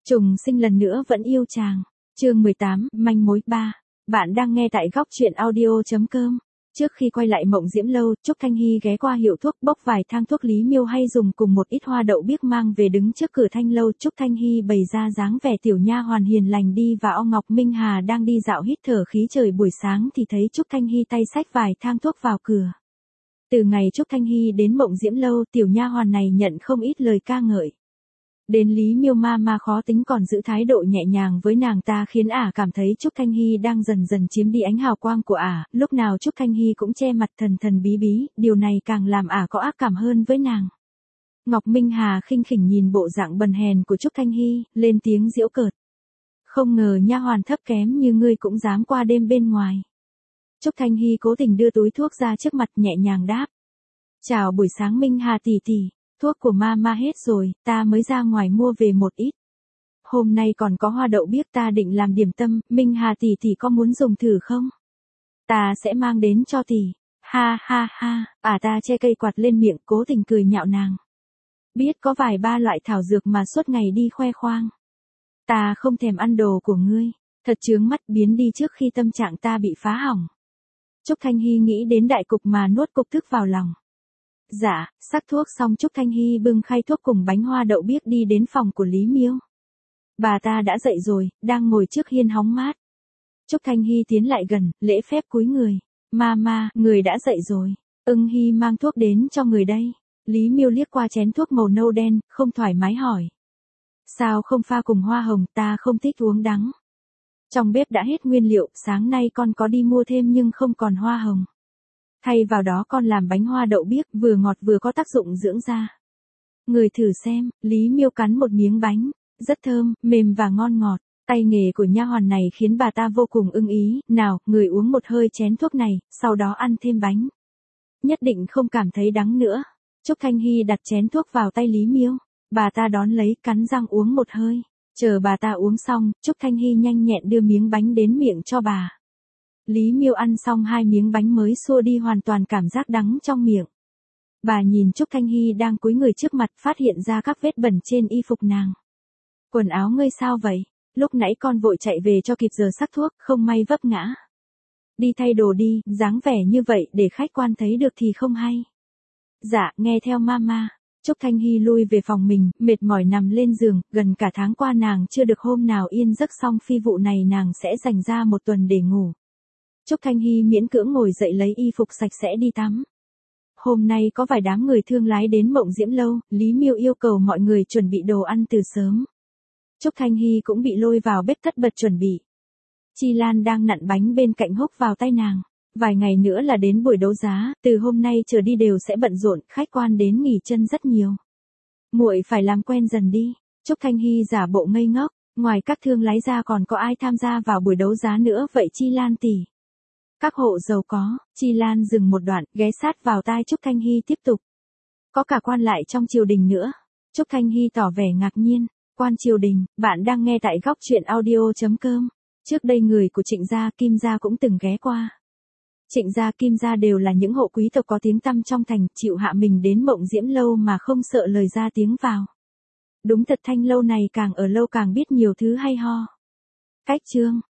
Trùng sinh lần nữa vẫn yêu chàng. Chương 18, manh mối 3. Bạn đang nghe tại góc truyện audio.com. Trước khi quay lại Mộng Diễm Lâu, Trúc Thanh Hy ghé qua hiệu thuốc bốc vài thang thuốc Lý Miêu hay dùng cùng một ít hoa đậu biếc mang về đứng trước cửa Thanh Lâu. Trúc Thanh Hy bày ra dáng vẻ tiểu nha hoàn hiền lành đi và Ngọc Minh Hà đang đi dạo hít thở khí trời buổi sáng thì thấy Trúc Thanh Hy tay xách vài thang thuốc vào cửa. Từ ngày Trúc Thanh Hy đến Mộng Diễm Lâu, tiểu nha hoàn này nhận không ít lời ca ngợi. Đến Lý Miêu ma khó tính còn giữ thái độ nhẹ nhàng với nàng ta khiến ả cảm thấy Trúc Thanh Hy đang dần dần chiếm đi ánh hào quang của ả, lúc nào Trúc Thanh Hy cũng che mặt thần thần bí bí, điều này càng làm ả có ác cảm hơn với nàng. Ngọc Minh Hà khinh khỉnh nhìn bộ dạng bần hèn của Trúc Thanh Hy, lên tiếng giễu cợt. Không ngờ nha hoàn thấp kém như ngươi cũng dám qua đêm bên ngoài. Trúc Thanh Hy cố tình đưa túi thuốc ra trước mặt nhẹ nhàng đáp. Chào buổi sáng Minh Hà tỷ tỷ. Thuốc của ma hết rồi, ta mới ra ngoài mua về một ít. Hôm nay còn có hoa đậu biếc ta định làm điểm tâm, Minh Hà tỷ tỷ có muốn dùng thử không? Ta sẽ mang đến cho tỷ. Ha ha ha, ta che cây quạt lên miệng cố tình cười nhạo nàng. Biết có vài ba loại thảo dược mà suốt ngày đi khoe khoang. Ta không thèm ăn đồ của ngươi, thật chướng mắt biến đi trước khi tâm trạng ta bị phá hỏng. Trúc Thanh Hy nghĩ đến đại cục mà nuốt cục tức vào lòng. Dạ, sắc thuốc xong Trúc Thanh Hy bưng khay thuốc cùng bánh hoa đậu biếc đi đến phòng của Lý Miêu. Bà ta đã dậy rồi, đang ngồi trước hiên hóng mát. Trúc Thanh Hy tiến lại gần, lễ phép cúi người. Mama, người đã dậy rồi. Hy mang thuốc đến cho người đây. Lý Miêu liếc qua chén thuốc màu nâu đen, không thoải mái hỏi. Sao không pha cùng hoa hồng, ta không thích uống đắng. Trong bếp đã hết nguyên liệu, sáng nay con có đi mua thêm nhưng không còn hoa hồng. Thay vào đó con làm bánh hoa đậu biếc vừa ngọt vừa có tác dụng dưỡng da. Người thử xem, Lý Miêu cắn một miếng bánh, rất thơm, mềm và ngon ngọt. Tay nghề của nha hoàn này khiến bà ta vô cùng ưng ý, nào, người uống một hơi chén thuốc này, sau đó ăn thêm bánh. Nhất định không cảm thấy đắng nữa. Trúc Thanh Hy đặt chén thuốc vào tay Lý Miêu, bà ta đón lấy cắn răng uống một hơi. Chờ bà ta uống xong, Trúc Thanh Hy nhanh nhẹn đưa miếng bánh đến miệng cho bà. Lý Miêu ăn xong 2 miếng bánh mới xua đi hoàn toàn cảm giác đắng trong miệng. Bà nhìn Trúc Thanh Hy đang cúi người trước mặt phát hiện ra các vết bẩn trên y phục nàng. Quần áo ngươi sao vậy? Lúc nãy con vội chạy về cho kịp giờ sắc thuốc, không may vấp ngã. Đi thay đồ đi, dáng vẻ như vậy để khách quan thấy được thì không hay. Dạ, nghe theo mama. Trúc Thanh Hy lui về phòng mình, mệt mỏi nằm lên giường, gần cả tháng qua nàng chưa được hôm nào yên giấc xong phi vụ này nàng sẽ dành ra một tuần để ngủ. Trúc Thanh Hy miễn cưỡng ngồi dậy lấy y phục sạch sẽ đi tắm. Hôm nay có vài đám người thương lái đến Mộng Diễm Lâu, Lý Miêu yêu cầu mọi người chuẩn bị đồ ăn từ sớm. Trúc Thanh Hy cũng bị lôi vào bếp tất bật chuẩn bị. Chi Lan đang nặn bánh bên cạnh húc vào tay nàng. Vài ngày nữa là đến buổi đấu giá, từ hôm nay trở đi đều sẽ bận rộn, khách quan đến nghỉ chân rất nhiều. Muội phải làm quen dần đi. Trúc Thanh Hy giả bộ ngây ngốc, ngoài các thương lái ra còn có ai tham gia vào buổi đấu giá nữa vậy Chi Lan tỷ? Các hộ giàu có. Chi Lan dừng một đoạn, ghé sát vào tai Trúc Thanh Hy tiếp tục. Có cả quan lại trong triều đình nữa. Trúc Thanh Hy tỏ vẻ ngạc nhiên. Quan triều đình, bạn đang nghe tại góc truyện audio.com. Trước đây người của Trịnh gia, Kim gia cũng từng ghé qua. Trịnh gia, Kim gia đều là những hộ quý tộc có tiếng tăm trong thành, chịu hạ mình đến Mộng Diễm Lâu mà không sợ lời ra tiếng vào. Đúng thật Thanh Lâu này càng ở lâu càng biết nhiều thứ hay ho. Cách chương.